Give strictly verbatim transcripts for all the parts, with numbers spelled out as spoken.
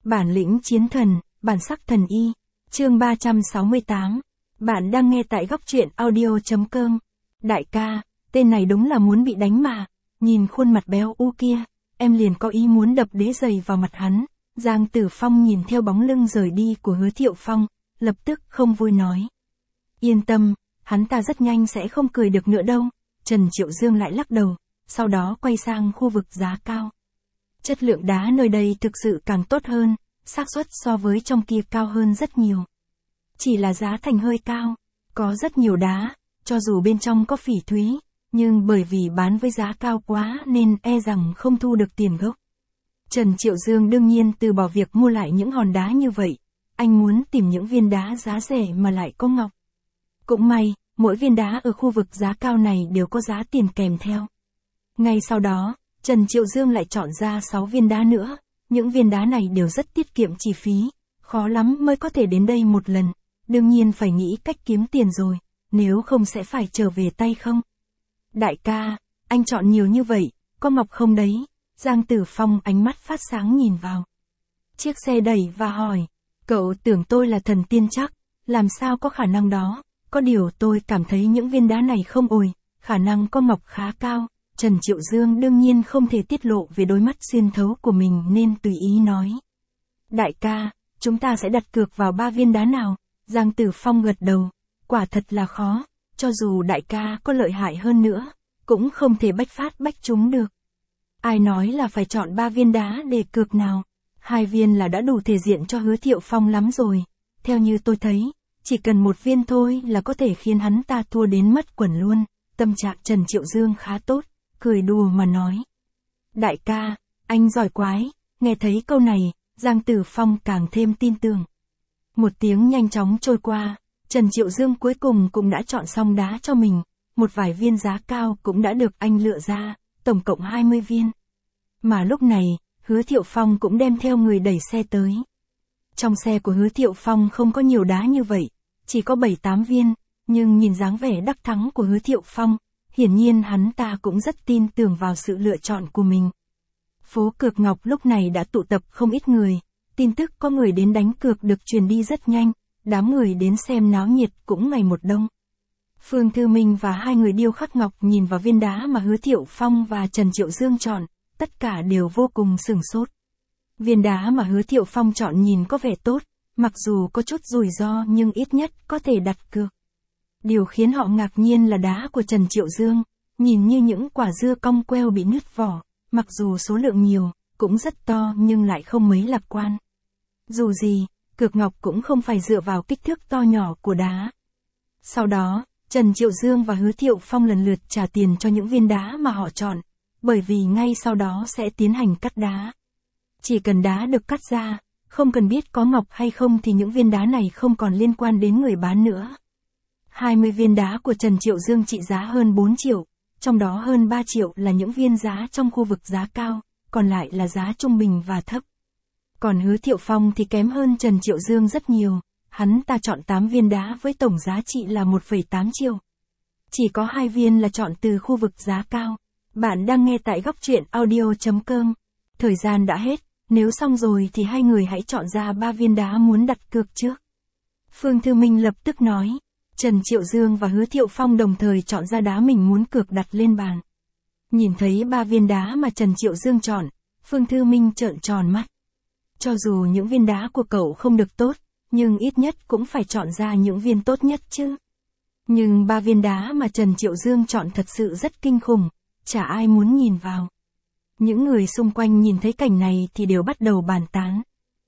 Bản lĩnh chiến thần, bản sắc thần y. Chương ba trăm sáu mươi tám. Bạn đang nghe tại góc truyện audio.com. Đại ca, tên này đúng là muốn bị đánh mà. Nhìn khuôn mặt béo u kia, em liền có ý muốn đập đế giày vào mặt hắn. Giang Tử Phong nhìn theo bóng lưng rời đi của Hứa Thiệu Phong, lập tức không vui nói. Yên tâm, hắn ta rất nhanh sẽ không cười được nữa đâu. Trần Triệu Dương lại lắc đầu, sau đó quay sang khu vực giá cao. Chất lượng đá nơi đây thực sự càng tốt hơn, xác suất so với trong kia cao hơn rất nhiều. Chỉ là giá thành hơi cao, có rất nhiều đá, cho dù bên trong có phỉ thúy, nhưng bởi vì bán với giá cao quá nên e rằng không thu được tiền gốc. Trần Triệu Dương đương nhiên từ bỏ việc mua lại những hòn đá như vậy, anh muốn tìm những viên đá giá rẻ mà lại có ngọc. Cũng may, mỗi viên đá ở khu vực giá cao này đều có giá tiền kèm theo. Ngay sau đó, Trần Triệu Dương lại chọn ra sáu viên đá nữa, những viên đá này đều rất tiết kiệm chi phí, khó lắm mới có thể đến đây một lần, đương nhiên phải nghĩ cách kiếm tiền rồi, nếu không sẽ phải trở về tay không. Đại ca, anh chọn nhiều như vậy, có ngọc không đấy? Giang Tử Phong ánh mắt phát sáng nhìn vào chiếc xe đẩy và hỏi, cậu tưởng tôi là thần tiên chắc, làm sao có khả năng đó, có điều tôi cảm thấy những viên đá này không ồi, khả năng có ngọc khá cao. Trần Triệu Dương đương nhiên không thể tiết lộ về đôi mắt xuyên thấu của mình nên tùy ý nói. Đại ca, chúng ta sẽ đặt cược vào ba viên đá nào? Giang Tử Phong gật đầu, quả thật là khó, cho dù đại ca có lợi hại hơn nữa, cũng không thể bách phát bách trúng được. Ai nói là phải chọn ba viên đá để cược nào? Hai viên là đã đủ thể diện cho Hứa Thiệu Phong lắm rồi, theo như tôi thấy, chỉ cần một viên thôi là có thể khiến hắn ta thua đến mất quần luôn. Tâm trạng Trần Triệu Dương khá tốt, cười đùa mà nói. Đại ca, anh giỏi quái, nghe thấy câu này, Giang Tử Phong càng thêm tin tưởng. Một tiếng nhanh chóng trôi qua, Trần Triệu Dương cuối cùng cũng đã chọn xong đá cho mình, một vài viên giá cao cũng đã được anh lựa ra, tổng cộng hai mươi viên. Mà lúc này, Hứa Thiệu Phong cũng đem theo người đẩy xe tới. Trong xe của Hứa Thiệu Phong không có nhiều đá như vậy, chỉ có bảy tám viên, nhưng nhìn dáng vẻ đắc thắng của Hứa Thiệu Phong, hiển nhiên hắn ta cũng rất tin tưởng vào sự lựa chọn của mình. Phố cược ngọc lúc này đã tụ tập không ít người, tin tức có người đến đánh cược được truyền đi rất nhanh, đám người đến xem náo nhiệt cũng ngày một đông. Phương Thư Minh và hai người điêu khắc ngọc nhìn vào viên đá mà Hứa Thiệu Phong và Trần Triệu Dương chọn, tất cả đều vô cùng sửng sốt. Viên đá mà Hứa Thiệu Phong chọn nhìn có vẻ tốt, mặc dù có chút rủi ro nhưng ít nhất có thể đặt cược. Điều khiến họ ngạc nhiên là đá của Trần Triệu Dương, nhìn như những quả dưa cong queo bị nứt vỏ, mặc dù số lượng nhiều, cũng rất to nhưng lại không mấy lạc quan. Dù gì, cược ngọc cũng không phải dựa vào kích thước to nhỏ của đá. Sau đó, Trần Triệu Dương và Hứa Thiệu Phong lần lượt trả tiền cho những viên đá mà họ chọn, bởi vì ngay sau đó sẽ tiến hành cắt đá. Chỉ cần đá được cắt ra, không cần biết có ngọc hay không thì những viên đá này không còn liên quan đến người bán nữa. hai mươi viên đá của Trần Triệu Dương trị giá hơn bốn triệu, trong đó hơn ba triệu là những viên giá trong khu vực giá cao, còn lại là giá trung bình và thấp. Còn Hứa Thiệu Phong thì kém hơn Trần Triệu Dương rất nhiều, hắn ta chọn tám viên đá với tổng giá trị là một phẩy tám triệu. Chỉ có hai viên là chọn từ khu vực giá cao. Bạn đang nghe tại góc truyện audio.com. Thời gian đã hết, nếu xong rồi thì hai người hãy chọn ra ba viên đá muốn đặt cược trước. Phương Thư Minh lập tức nói. Trần Triệu Dương và Hứa Thiệu Phong đồng thời chọn ra đá mình muốn cược đặt lên bàn. Nhìn thấy ba viên đá mà Trần Triệu Dương chọn, Phương Thư Minh trợn tròn mắt. Cho dù những viên đá của cậu không được tốt, nhưng ít nhất cũng phải chọn ra những viên tốt nhất chứ. Nhưng ba viên đá mà Trần Triệu Dương chọn thật sự rất kinh khủng, chả ai muốn nhìn vào. Những người xung quanh nhìn thấy cảnh này thì đều bắt đầu bàn tán.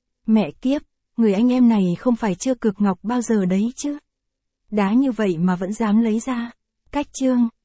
Mẹ kiếp, người anh em này không phải chưa cược ngọc bao giờ đấy chứ. Đá như vậy mà vẫn dám lấy ra. Cách chương.